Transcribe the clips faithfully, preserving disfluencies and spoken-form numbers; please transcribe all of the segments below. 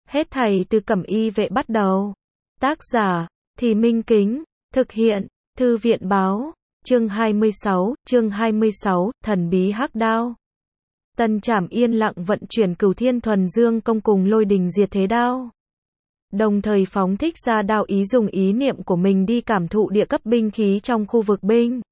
Hết thảy từ Cẩm Y Vệ bắt đầu. Tác giả, Thì Minh Kính, thực hiện, Thư viện báo, chương hai mươi sáu, chương hai mươi sáu, thần bí hắc đao. Tần Trảm yên lặng vận chuyển Cửu Thiên Thuần Dương Công cùng Lôi Đình Diệt Thế Đao. Đồng thời phóng thích ra đao ý, dùng ý niệm của mình đi cảm thụ địa cấp binh khí trong khu vực binh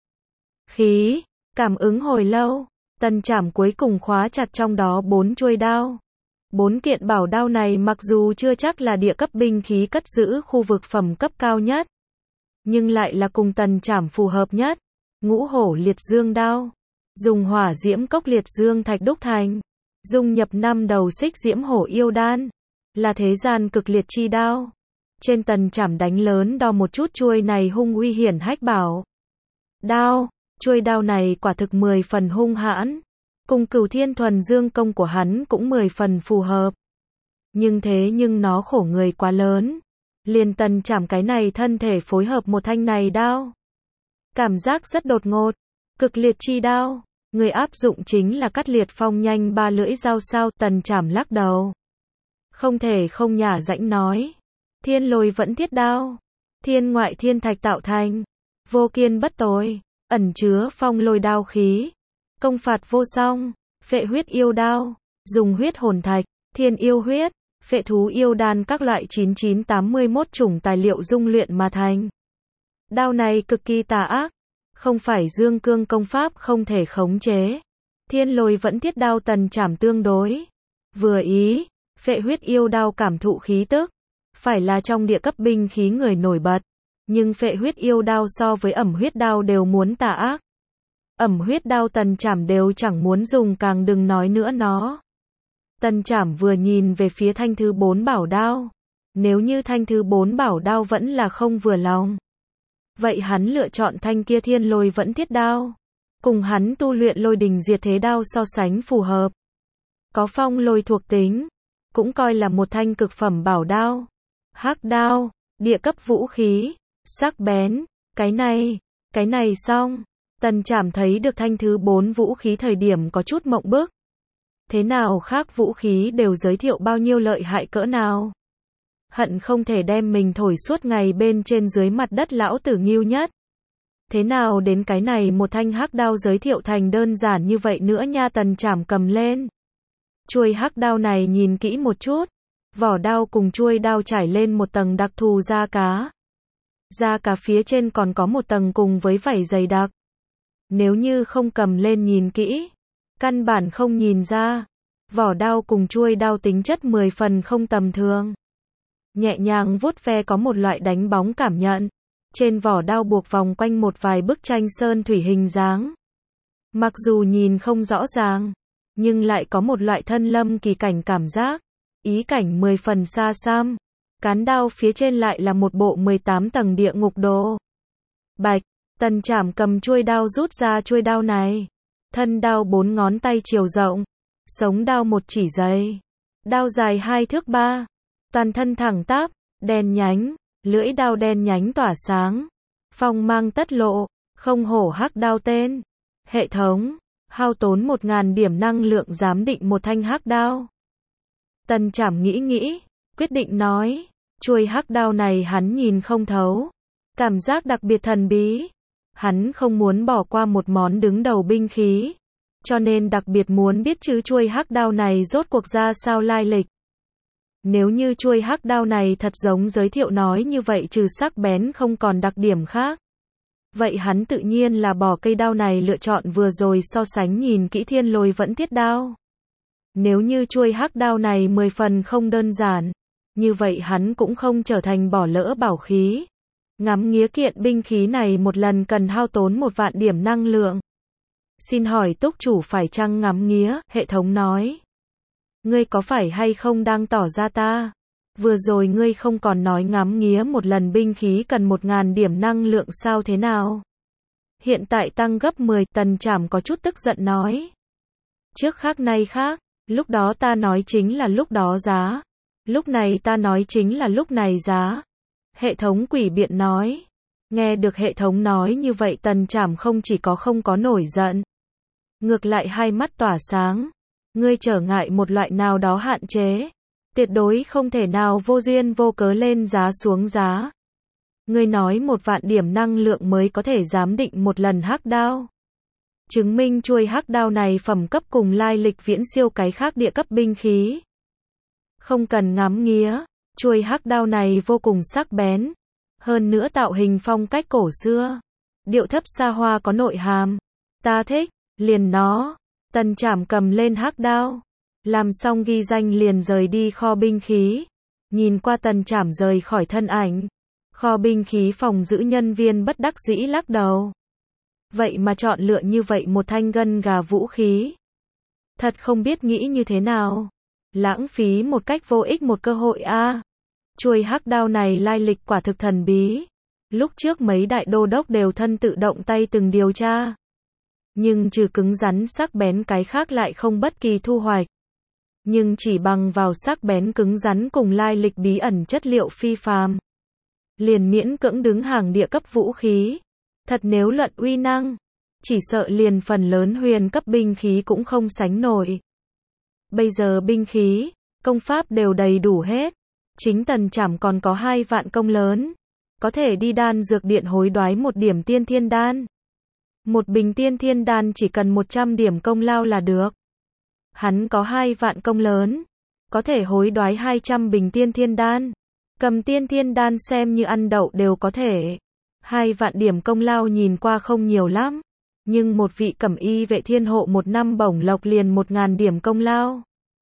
khí. Cảm ứng hồi lâu, Tần Trảm cuối cùng khóa chặt trong đó bốn chuôi đao. Bốn kiện bảo đao này mặc dù chưa chắc là địa cấp binh khí cất giữ khu vực phẩm cấp cao nhất, nhưng lại là cùng Tần Trảm phù hợp nhất. Ngũ Hổ Liệt Dương Đao, dùng hỏa diễm cốc liệt dương thạch đúc thành, dung nhập năm đầu xích diễm hổ yêu đan, là thế gian cực liệt chi đao. Trên Tần Trảm đánh lớn đo một chút chuôi này hung uy hiển hách bảo đao, chuôi đao này quả thực mười phần hung hãn, cùng Cửu Thiên Thuần Dương Công của hắn cũng mười phần phù hợp. Nhưng thế nhưng nó khổ người quá lớn, liền Tần Trảm cái này thân thể phối hợp một thanh này đao, cảm giác rất đột ngột. Cực liệt chi đao, người áp dụng chính là Cắt Liệt Phong nhanh ba lưỡi dao sao? Tần Trảm lắc đầu, không thể không nhả rãnh nói, Thiên Lôi Vẫn Thiết Đao, thiên ngoại thiên thạch tạo thành, vô kiên bất tồi, ẩn chứa phong lôi đao khí, công phạt vô song. Phệ huyết yêu đao, dùng huyết hồn thạch, thiên yêu huyết, phệ thú yêu đan các loại chín chín tám mươi mốt chủng tài liệu dung luyện mà thành. Đao này cực kỳ tà ác, không phải dương cương công pháp không thể khống chế. Thiên Lôi Vẫn Thiết Đao Tần Trảm tương đối vừa ý. Phệ huyết yêu đao cảm thụ khí tức, phải là trong địa cấp binh khí người nổi bật, nhưng phệ huyết yêu đao so với ẩm huyết đao đều muốn tà ác. Ẩm huyết đao Tần Trảm đều chẳng muốn dùng, càng đừng nói nữa nó. Tần Trảm vừa nhìn về phía thanh thứ bốn bảo đao, nếu như thanh thứ bốn bảo đao vẫn là không vừa lòng, vậy hắn lựa chọn thanh kia Thiên Lôi Vẫn Thiết Đao, cùng hắn tu luyện Lôi Đình Diệt Thế Đao so sánh phù hợp. Có phong lôi thuộc tính, cũng coi là một thanh cực phẩm bảo đao. Hắc đao, địa cấp vũ khí, sắc bén, cái này, cái này xong. Tần Trảm thấy được thanh thứ bốn vũ khí thời điểm có chút mộng bức. Thế nào khác vũ khí đều giới thiệu bao nhiêu lợi hại cỡ nào. Hận không thể đem mình thổi suốt ngày bên trên dưới mặt đất lão tử nghiêu nhất. Thế nào đến cái này một thanh hắc đao giới thiệu thành đơn giản như vậy nữa nha. Tần Trảm cầm lên chuôi hắc đao này nhìn kỹ một chút, vỏ đao cùng chuôi đao trải lên một tầng đặc thù da cá. Da cá phía trên còn có một tầng cùng với vảy dày đặc. Nếu như không cầm lên nhìn kỹ, căn bản không nhìn ra. Vỏ đao cùng chuôi đao tính chất mười phần không tầm thường. Nhẹ nhàng vuốt ve có một loại đánh bóng cảm nhận. Trên vỏ đao buộc vòng quanh một vài bức tranh sơn thủy hình dáng. Mặc dù nhìn không rõ ràng, nhưng lại có một loại thân lâm kỳ cảnh cảm giác. Ý cảnh mười phần xa xăm. Cán đao phía trên lại là một bộ mười tám tầng địa ngục đồ. Bạch, Tần Trảm cầm chuôi đao rút ra chuôi đao này. Thân đao bốn ngón tay chiều rộng, sống đao một chỉ dày. Đao dài hai thước ba, toàn thân thẳng tắp, đen nhánh, lưỡi đao đen nhánh tỏa sáng, phong mang tất lộ. Không hổ hắc đao tên. Hệ thống, hao tốn một ngàn điểm năng lượng giám định một thanh hắc đao. Tần Trảm nghĩ nghĩ, quyết định nói, chuôi hắc đao này hắn nhìn không thấu, cảm giác đặc biệt thần bí. Hắn không muốn bỏ qua một món đứng đầu binh khí, cho nên đặc biệt muốn biết chứ chuôi hắc đao này rốt cuộc ra sao lai lịch. Nếu như chuôi hắc đao này thật giống giới thiệu nói như vậy, trừ sắc bén không còn đặc điểm khác, vậy hắn tự nhiên là bỏ cây đao này lựa chọn vừa rồi so sánh nhìn kỹ Thiên Lôi Vẫn Thiết Đao. Nếu như chuôi hắc đao này mười phần không đơn giản, như vậy hắn cũng không trở thành bỏ lỡ bảo khí. Ngắm nghía kiện binh khí này một lần cần hao tốn một vạn điểm năng lượng. Xin hỏi túc chủ phải chăng ngắm nghía? Hệ thống nói. Ngươi có phải hay không đang tỏ ra ta? Vừa rồi ngươi không còn nói ngắm nghía một lần binh khí cần một ngàn điểm năng lượng sao thế nào? Hiện tại tăng gấp mười. Tần Trảm có chút tức giận nói. Trước khác nay khác, lúc đó ta nói chính là lúc đó giá. Lúc này ta nói chính là lúc này giá. Hệ thống quỷ biện nói. Nghe được hệ thống nói như vậy, Tần Trảm không chỉ có không có nổi giận, ngược lại hai mắt tỏa sáng. Ngươi trở ngại một loại nào đó hạn chế. Tuyệt đối không thể nào vô duyên vô cớ lên giá xuống giá. Ngươi nói một vạn điểm năng lượng mới có thể giám định một lần hắc đao. Chứng minh chuôi hắc đao này phẩm cấp cùng lai lịch viễn siêu cái khác địa cấp binh khí. Không cần ngắm nghía, chuôi hắc đao này vô cùng sắc bén. Hơn nữa tạo hình phong cách cổ xưa. Điệu thấp xa hoa có nội hàm. Ta thích, liền nó. Tần Trảm cầm lên hắc đao. Làm xong ghi danh liền rời đi kho binh khí. Nhìn qua Tần Trảm rời khỏi thân ảnh. Kho binh khí phòng giữ nhân viên bất đắc dĩ lắc đầu. Vậy mà chọn lựa như vậy một thanh gân gà vũ khí. Thật không biết nghĩ như thế nào. Lãng phí một cách vô ích một cơ hội a. À. Chuôi hắc đao này lai lịch quả thực thần bí. Lúc trước mấy đại đô đốc đều thân tự động tay từng điều tra. Nhưng trừ cứng rắn sắc bén cái khác lại không bất kỳ thu hoạch. Nhưng chỉ bằng vào sắc bén cứng rắn cùng lai lịch bí ẩn chất liệu phi phàm. Liền miễn cưỡng đứng hàng địa cấp vũ khí. Thật nếu luận uy năng, chỉ sợ liền phần lớn huyền cấp binh khí cũng không sánh nổi. Bây giờ binh khí, công pháp đều đầy đủ hết. Chính Tần Trảm còn có hai vạn công lớn. Có thể đi đan dược điện hối đoái một điểm tiên thiên đan. Một bình tiên thiên đan chỉ cần một trăm điểm công lao là được. Hắn có hai vạn công lớn. Có thể hối đoái hai trăm bình tiên thiên đan. Cầm tiên thiên đan xem như ăn đậu đều có thể. Hai vạn điểm công lao nhìn qua không nhiều lắm. Nhưng một vị cẩm y vệ thiên hộ một năm bổng lộc liền một ngàn điểm công lao.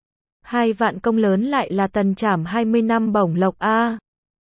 Hai vạn công lớn lại là Tần Trảm hai mươi năm bổng lộc a.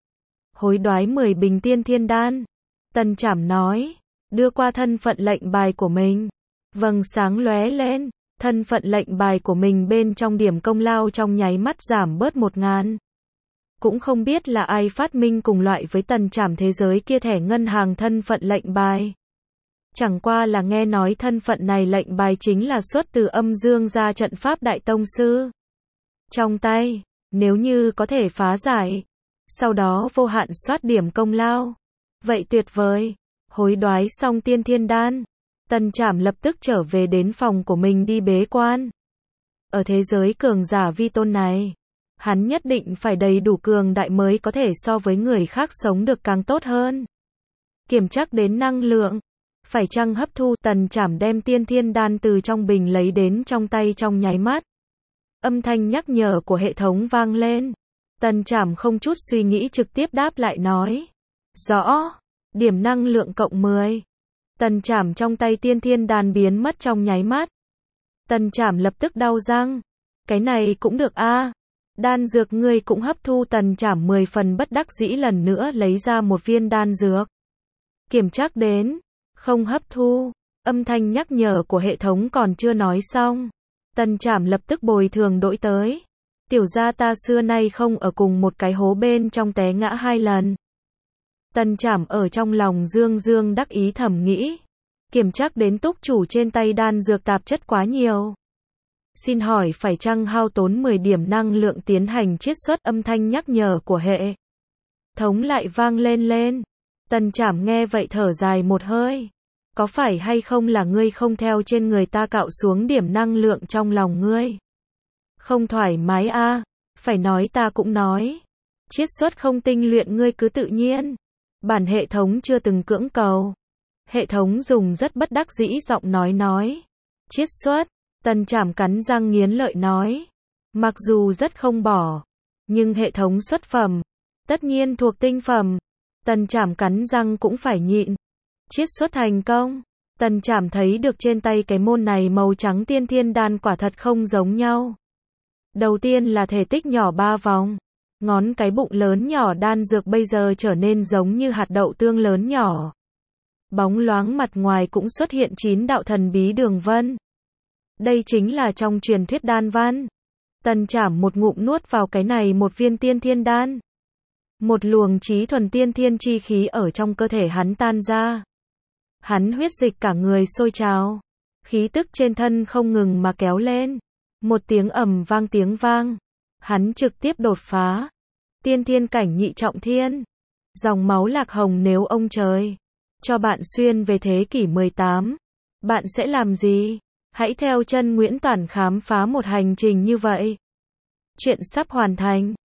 Hối đoái mười bình tiên thiên đan. Tần Trảm nói. Đưa qua thân phận lệnh bài của mình. Vầng sáng lóe lên. Thân phận lệnh bài của mình bên trong điểm công lao trong nháy mắt giảm bớt một ngàn. Cũng không biết là ai phát minh cùng loại với Tần Trảm thế giới kia thẻ ngân hàng thân phận lệnh bài. Chẳng qua là nghe nói thân phận này lệnh bài chính là xuất từ âm dương gia trận pháp đại tông sư. Trong tay, nếu như có thể phá giải, sau đó vô hạn soát điểm công lao. Vậy tuyệt vời. Hối đoái xong tiên thiên đan. Tần Trảm lập tức trở về đến phòng của mình đi bế quan. Ở thế giới cường giả vi tôn này, hắn nhất định phải đầy đủ cường đại mới có thể so với người khác sống được càng tốt hơn. Kiểm tra đến năng lượng. Phải chăng hấp thu. Tần Trảm đem tiên thiên đan từ trong bình lấy đến trong tay trong nháy mắt. Âm thanh nhắc nhở của hệ thống vang lên. Tần Trảm không chút suy nghĩ trực tiếp đáp lại nói. Rõ. Điểm năng lượng cộng mười. Tần Trảm trong tay tiên thiên đan biến mất trong nháy mắt. Tần Trảm lập tức đau răng. Cái này cũng được a. À. Đan dược ngươi cũng hấp thu. Tần Trảm mười phần bất đắc dĩ lần nữa lấy ra một viên đan dược. Kiểm tra đến. Không hấp thu. Âm thanh nhắc nhở của hệ thống còn chưa nói xong. Tần Trảm lập tức bồi thường đổi tới. Tiểu gia ta xưa nay không ở cùng một cái hố bên trong té ngã hai lần. Tần Trảm ở trong lòng dương dương đắc ý thầm nghĩ. Kiểm tra đến túc chủ trên tay đan dược tạp chất quá nhiều. Xin hỏi phải chăng hao tốn mười điểm năng lượng tiến hành chiết xuất. Âm thanh nhắc nhở của hệ thống lại vang lên lên. Tần Trảm nghe vậy thở dài một hơi. Có phải hay không là ngươi không theo trên người ta cạo xuống điểm năng lượng trong lòng ngươi? Không thoải mái a. À? Phải nói ta cũng nói. Chiết xuất không tinh luyện ngươi cứ tự nhiên. Bản hệ thống chưa từng cưỡng cầu. Hệ thống dùng rất bất đắc dĩ giọng nói nói. Chiết xuất. Tần Trảm cắn răng nghiến lợi nói. Mặc dù rất không bỏ. Nhưng hệ thống xuất phẩm. Tất nhiên thuộc tinh phẩm. Tần Trảm cắn răng cũng phải nhịn. Chiết xuất thành công. Tần Trảm thấy được trên tay cái môn này màu trắng tiên thiên đan quả thật không giống nhau. Đầu tiên là thể tích nhỏ ba vòng. Ngón cái bụng lớn nhỏ đan dược bây giờ trở nên giống như hạt đậu tương lớn nhỏ. Bóng loáng mặt ngoài cũng xuất hiện chín đạo thần bí đường vân. Đây chính là trong truyền thuyết đan văn. Tần Trảm một ngụm nuốt vào cái này một viên tiên thiên đan. Một luồng trí thuần tiên thiên chi khí ở trong cơ thể hắn tan ra. Hắn huyết dịch cả người sôi trào. Khí tức trên thân không ngừng mà kéo lên. Một tiếng ầm vang tiếng vang. Hắn trực tiếp đột phá. Tiên thiên cảnh nhị trọng thiên. Dòng máu lạc hồng nếu ông trời cho bạn xuyên về thế kỷ mười tám. Bạn sẽ làm gì? Hãy theo chân Nguyễn Toản khám phá một hành trình như vậy. Chuyện sắp hoàn thành.